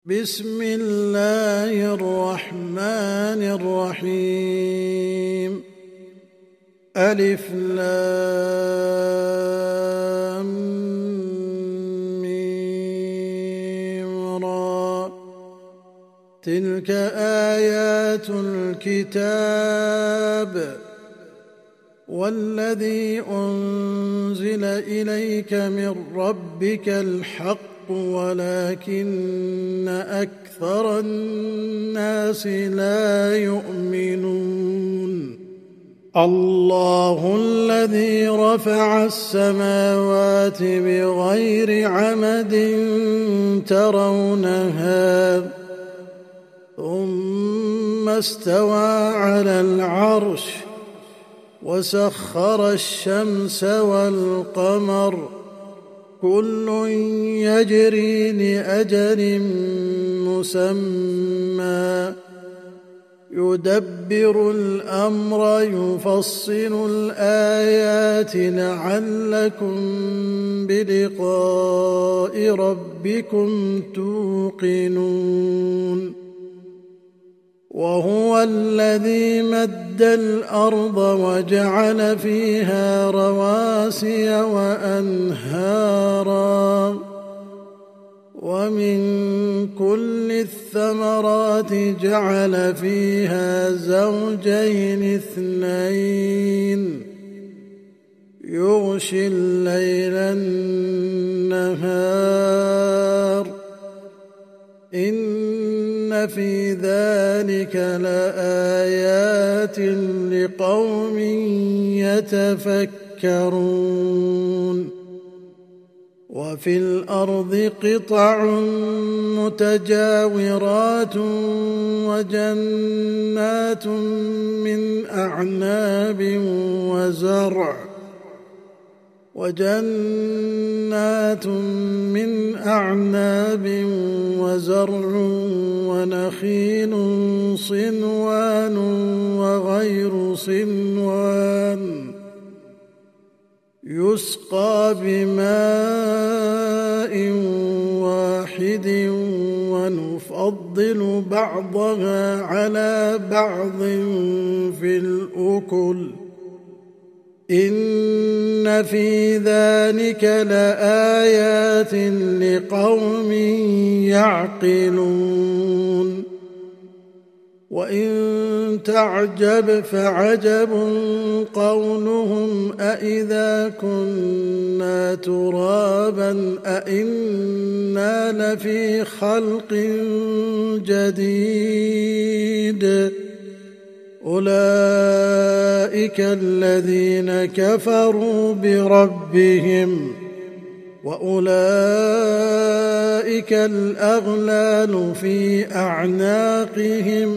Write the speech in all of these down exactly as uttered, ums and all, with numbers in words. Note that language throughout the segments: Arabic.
بسم الله الرحمن الرحيم. ألف لام ميم را. تلك آيات الكتاب والذي أنزل إليك من ربك الحق ولكن أكثر الناس لا يؤمنون. الله الذي رفع السماوات بغير عمد ترونها ثم استوى على العرش وسخر الشمس والقمر كل يجري لأجل مسمى يدبر الأمر يفصل الآيات لعلكم بلقاء ربكم توقنون. وهو الذي مد الأرض وجعل فيها رواسي وأنهارا ومن كل الثمرات جعل فيها زوجين اثنين يغشي الليل النهار إن في ذلك لآيات لقوم يتفكرون. وفي الأرض قطع متجاورات وجنات من أعناب وزرع وجنات من أعناب وزرع ونخيل صنوان وغير صنوان يسقى بماء واحد ونفضل بعضها على بعض في الأكل إن في ذلك لآيات لقوم يعقلون. وإن تعجب فعجب قولهم أإذا كنا ترابا أإنا لفي خلق جديد أولئك الذين كفروا بربهم وأولئك الأغلال في أعناقهم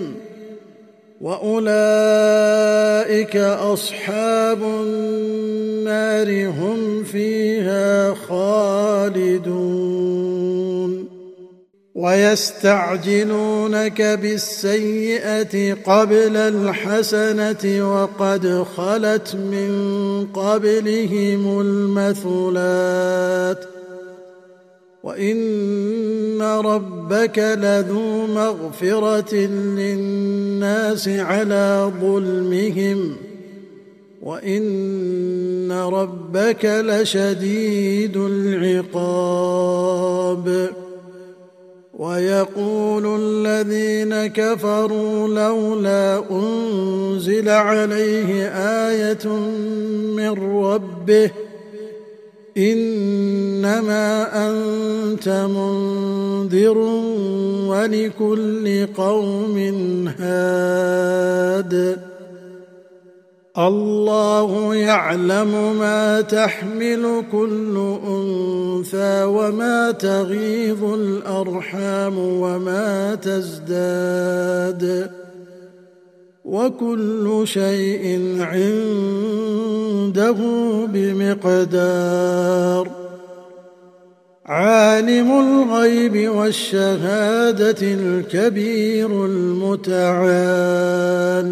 وأولئك أصحاب النار هم فيها خالدون. ويستعجلونك بالسيئة قبل الحسنة وقد خلت من قبلهم المثلات وإن ربك لذو مغفرة للناس على ظلمهم وإن ربك لشديد العقاب. ويقول الذين كفروا لولا أنزل عليه آية من ربه إنما أنت منذر ولكل قوم هاد. الله يعلم ما تحمل كل أنثى وما تغيض الأرحام وما تزداد وكل شيء عنده بمقدار. عالم الغيب والشهادة الكبير المتعال.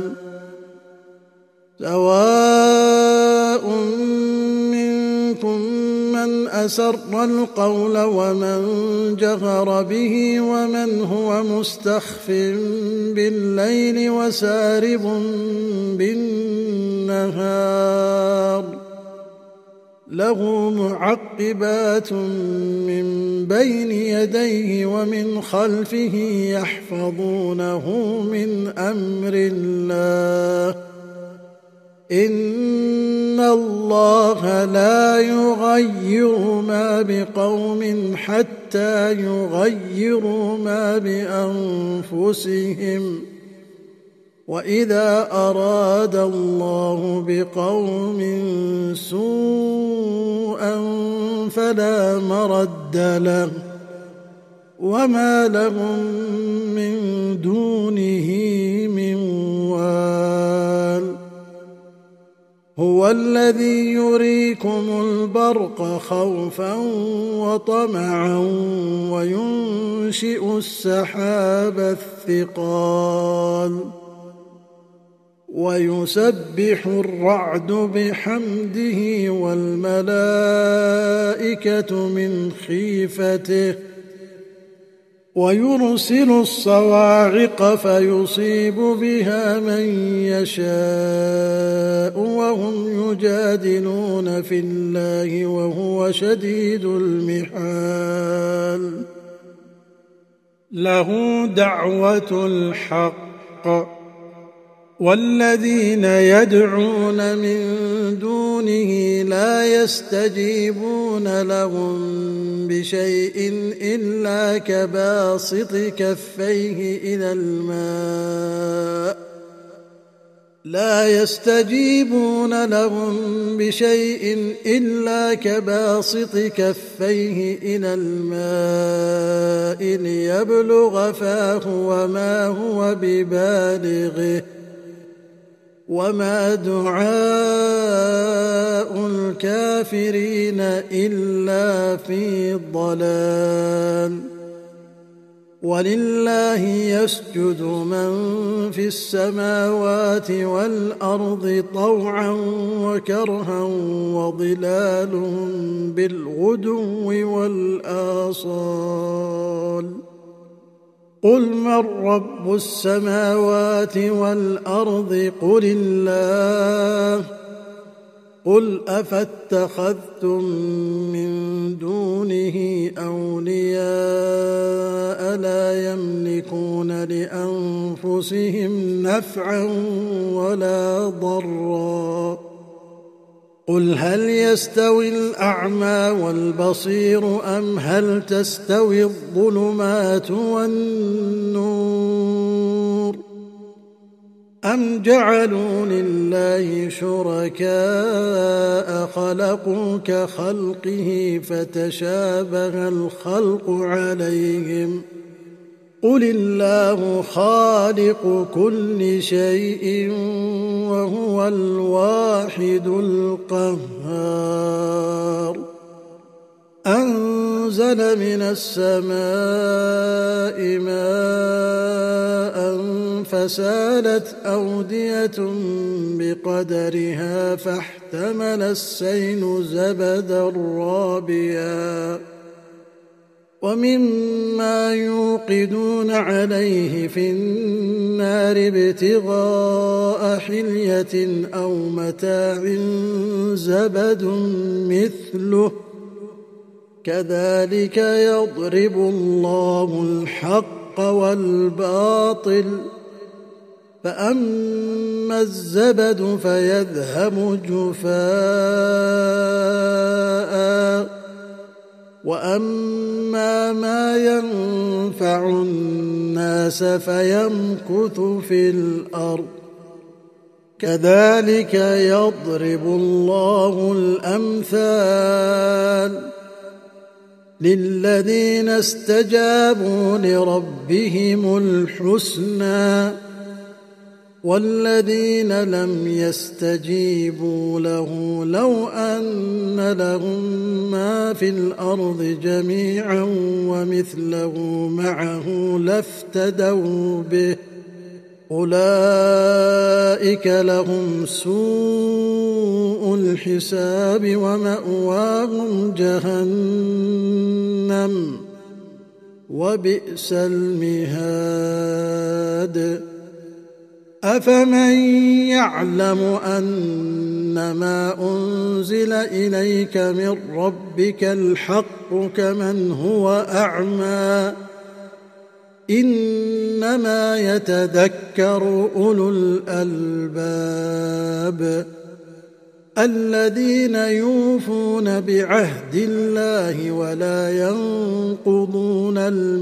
سواء منكم من أسر القول ومن جهر به ومن هو مستخف بالليل وسارب بالنهار له معقبات من بين يديه ومن خلفه يحفظونه من أمر الله إن الله لا يغير ما بقوم حتى يغيروا ما بأنفسهم وإذا أراد الله بقوم سوءا فلا مرد له وما لهم من دونه من وال هو الذي يريكم البرق خوفا وطمعا وينشئ السحاب الثقال ويسبح الرعد بحمده والملائكة من خيفته ويرسل الصواعق فيصيب بها من يشاء وهم يجادلون في الله وهو شديد المحال له دعوة الحق والذين يدعون من دونه لا يستجيبون لهم بشيء إلا كباسط كفيه إلى الماء لا يستجيبون لهم بشيء إلا كباسط كفيه إلى الماء ليبلغ فاه وما هو ببالغه وما دعاء الكافرين إلا في ضلال ولله يسجد من في السماوات والأرض طوعا وكرها وظلالهم بالغدو والآصال قل من رب السماوات والأرض قل الله قل أفاتخذتم من دونه أولياء لا يملكون لأنفسهم نفعا ولا ضرا قل هل يستوي الأعمى والبصير أم هل تستوي الظلمات والنور أم جعلوا لله شركاء خلقوا كخلقه فتشابه الخلق عليهم قل الله خالق كل شيء وهو الواحد القهار أنزل من السماء ماء فسالت أودية بقدرها فاحتمل السيل زبدا رابيا ومما يوقدون عليه في النار ابتغاء حلية أو متاع زبد مثله كذلك يضرب الله الحق والباطل فأما الزبد فيذهب جفاء وأما ما ينفع الناس فيمكث في الأرض كذلك يضرب الله الأمثال للذين استجابوا لربهم الحسنى والذين لم يستجيبوا له لو أن لهم ما في الأرض جميعا ومثله معه لافتدوا به أولئك لهم سوء الحساب ومأواهم جهنم وبئس المهاد أفمن يعلم أنما أنزل إليك من ربك الحق كمن هو أعمى إنما يتذكر أولو الألباب الذين يوفون بعهد الله ولا ينقضون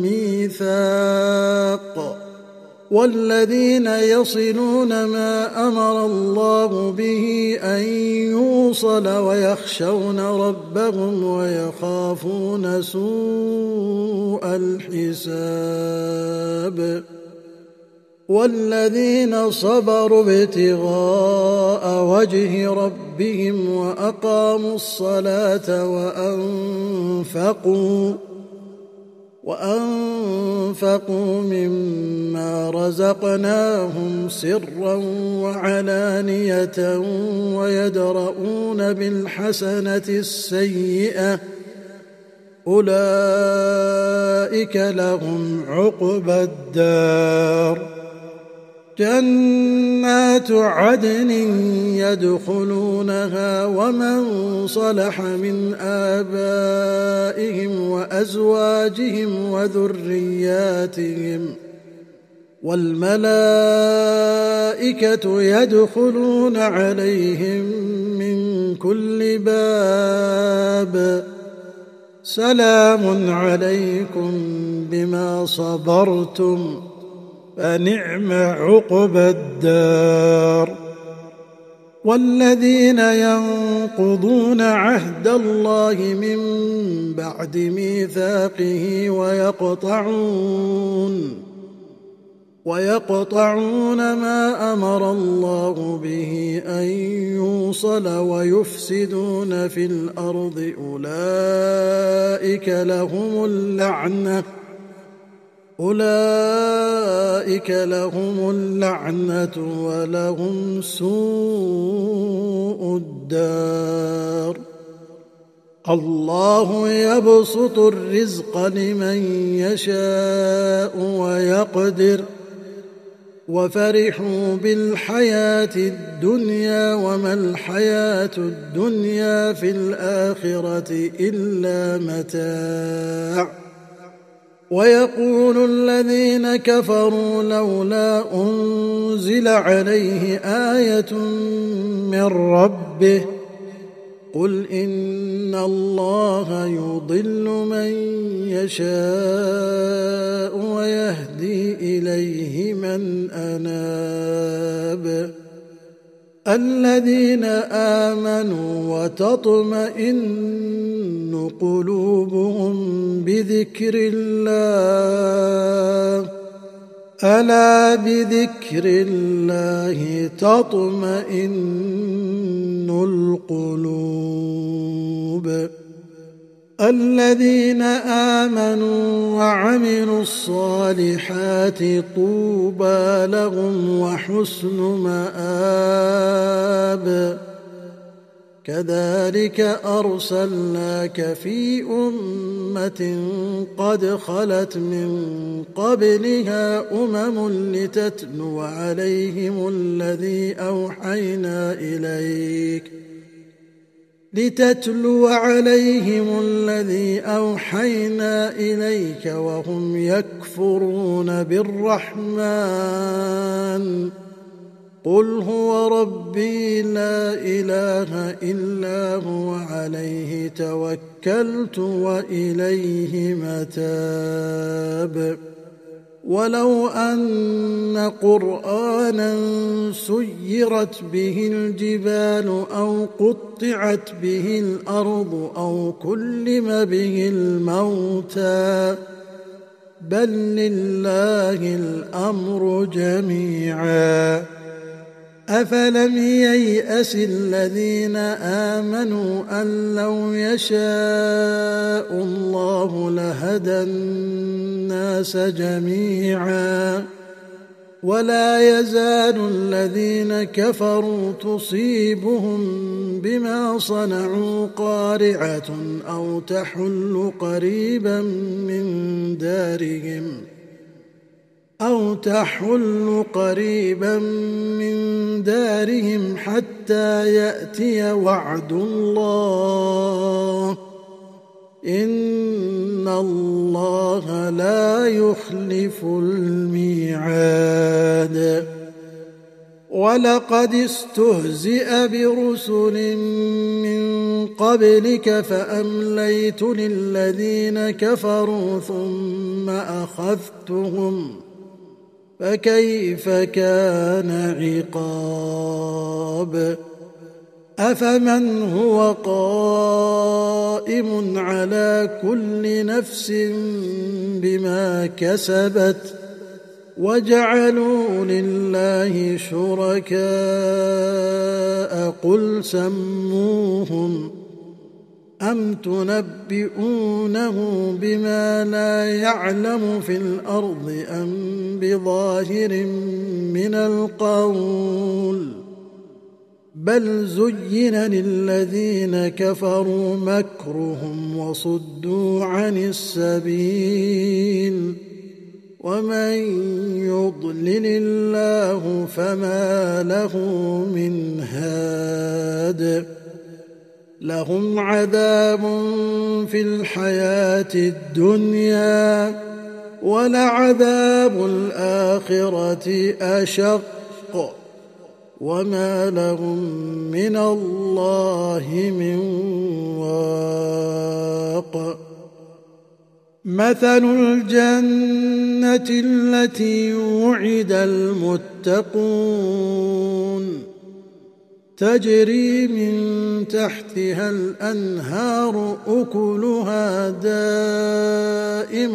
الميثاق والذين يصلون ما أمر الله به أن يوصل ويخشون ربهم ويخافون سوء الحساب والذين صبروا ابتغاء وجه ربهم وأقاموا الصلاة وأنفقوا وأنفقوا مما رزقناهم سرا وعلانية ويدرؤون بالحسنة السيئة أولئك لهم عقبى الدار جنات عدن يدخلونها ومن صلح من آبائهم وأزواجهم وذرياتهم والملائكة يدخلون عليهم من كل باب سلام عليكم بما صبرتم فنعم عقبى الدار والذين ينقضون عهد الله من بعد ميثاقه ويقطعون ويقطعون ما أمر الله به أن يوصل ويفسدون في الأرض أولئك لهم اللعنة أولئك لهم اللعنة ولهم سوء الدار الله يبسط الرزق لمن يشاء ويقدر وفرحوا بالحياة الدنيا وما الحياة الدنيا في الآخرة إلا متاع ويقول الذين كفروا لولا أنزل عليه آية من ربه قل إن الله يضل من يشاء ويهدي إليه من أناب الذين آمنوا وتطمئن قلوبهم بذكر الله ألا بذكر الله تطمئن القلوب الذين آمنوا وعملوا الصالحات طوبى لهم وحسن مآب كذلك أرسلناك في أمة قد خلت من قبلها أمم لتتلو عليهم الذي أوحينا إليك لتتلو عليهم الذي أوحينا إليك وهم يكفرون بالرحمن قل هو ربي لا إله إلا هو عليه توكلت وإليه متاب ولو أن قرآنا سيرت به الجبال أو قطعت به الأرض أو كلم به الموتى بل لله الأمر جميعا أفلم ييأس الذين آمنوا أن لو يشاء الله لهدى الناس جميعا ولا يزال الذين كفروا تصيبهم بما صنعوا قارعة أو تحل قريبا من دارهم أو تحل قريبا من دارهم حتى يأتي وعد الله إن الله لا يخلف الميعاد. ولقد استهزئ برسل من قبلك فأمليت للذين كفروا ثم أخذتهم فكيف كان عقاب. أفمن هو قائم على كل نفس بما كسبت وجعلوا لله شركاء قل سموهم أم تنبئونه بما لا يعلم في الأرض أم بظاهر من القول بل زين للذين كفروا مكرهم وصدوا عن السبيل ومن يضلل الله فما له من هاد. لهم عذاب في الحياة الدنيا ولعذاب الآخرة أشق وما لهم من الله من واق. مثل الجنة التي وعد المتقون تجري من تحتها الأنهار أكلها دائم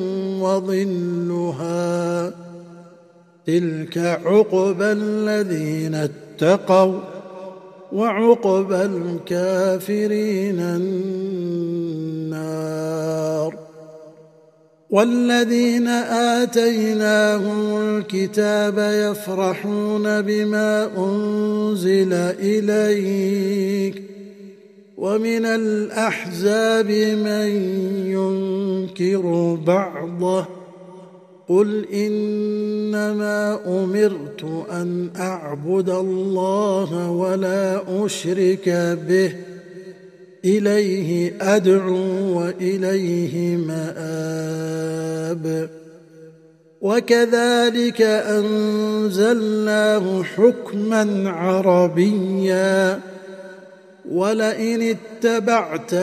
وظلها تلك عقبى الذين اتقوا وعقبى الكافرين النار. والذين آتيناهم الكتاب يفرحون بما أنزل إليك ومن الأحزاب من ينكر بعضه قل إنما أمرت أن أعبد الله ولا أشرك به إليه أدعو وإليه مآب. وكذلك أنزلناه حكما عربيا ولئن اتبعت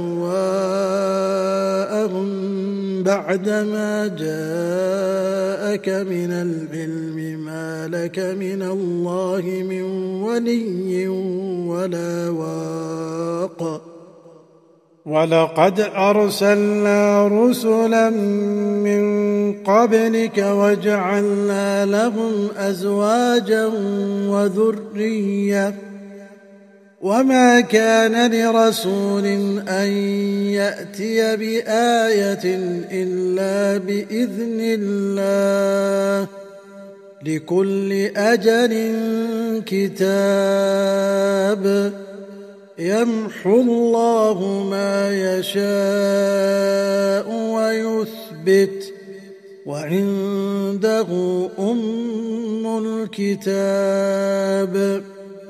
أهواءهم بعدما جاءك من العلم ما لك من الله من ولي ولا واق. ولقد أرسلنا رسلا من قبلك وجعلنا لهم أزواجا وذرية وما كان لرسول أن يأتي بآية إلا بإذن الله لكل أجل كتاب يمحو الله ما يشاء ويثبت وعنده أم الكتاب.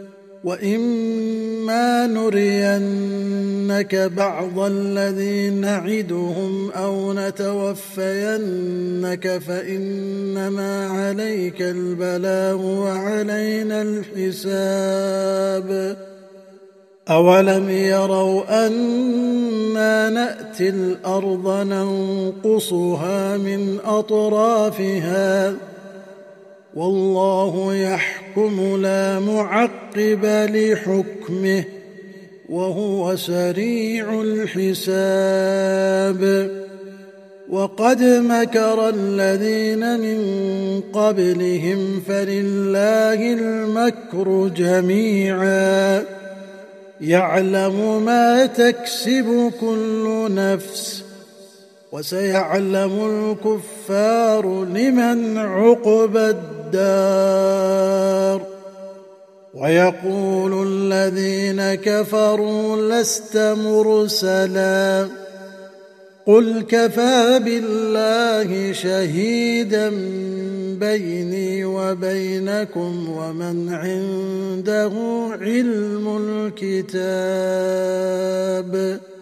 وإما نرينك بعض الذي نعدهم أو نتوفينك فإنما عليك البلاغ وعلينا الحساب. أولم يروا أنا نأتي الأرض ننقصها من أطرافها والله يحكم لا معقب لحكمه وهو سريع الحساب. وقد مكر الذين من قبلهم فلله المكر جميعا يعلم ما تكسب كل نفس وسيعلم الكفار لمن عقبى الدار. الدار ويقول الذين كفروا لست مرسلا قل كفى بالله شهيدا بيني وبينكم ومن عنده علم الكتاب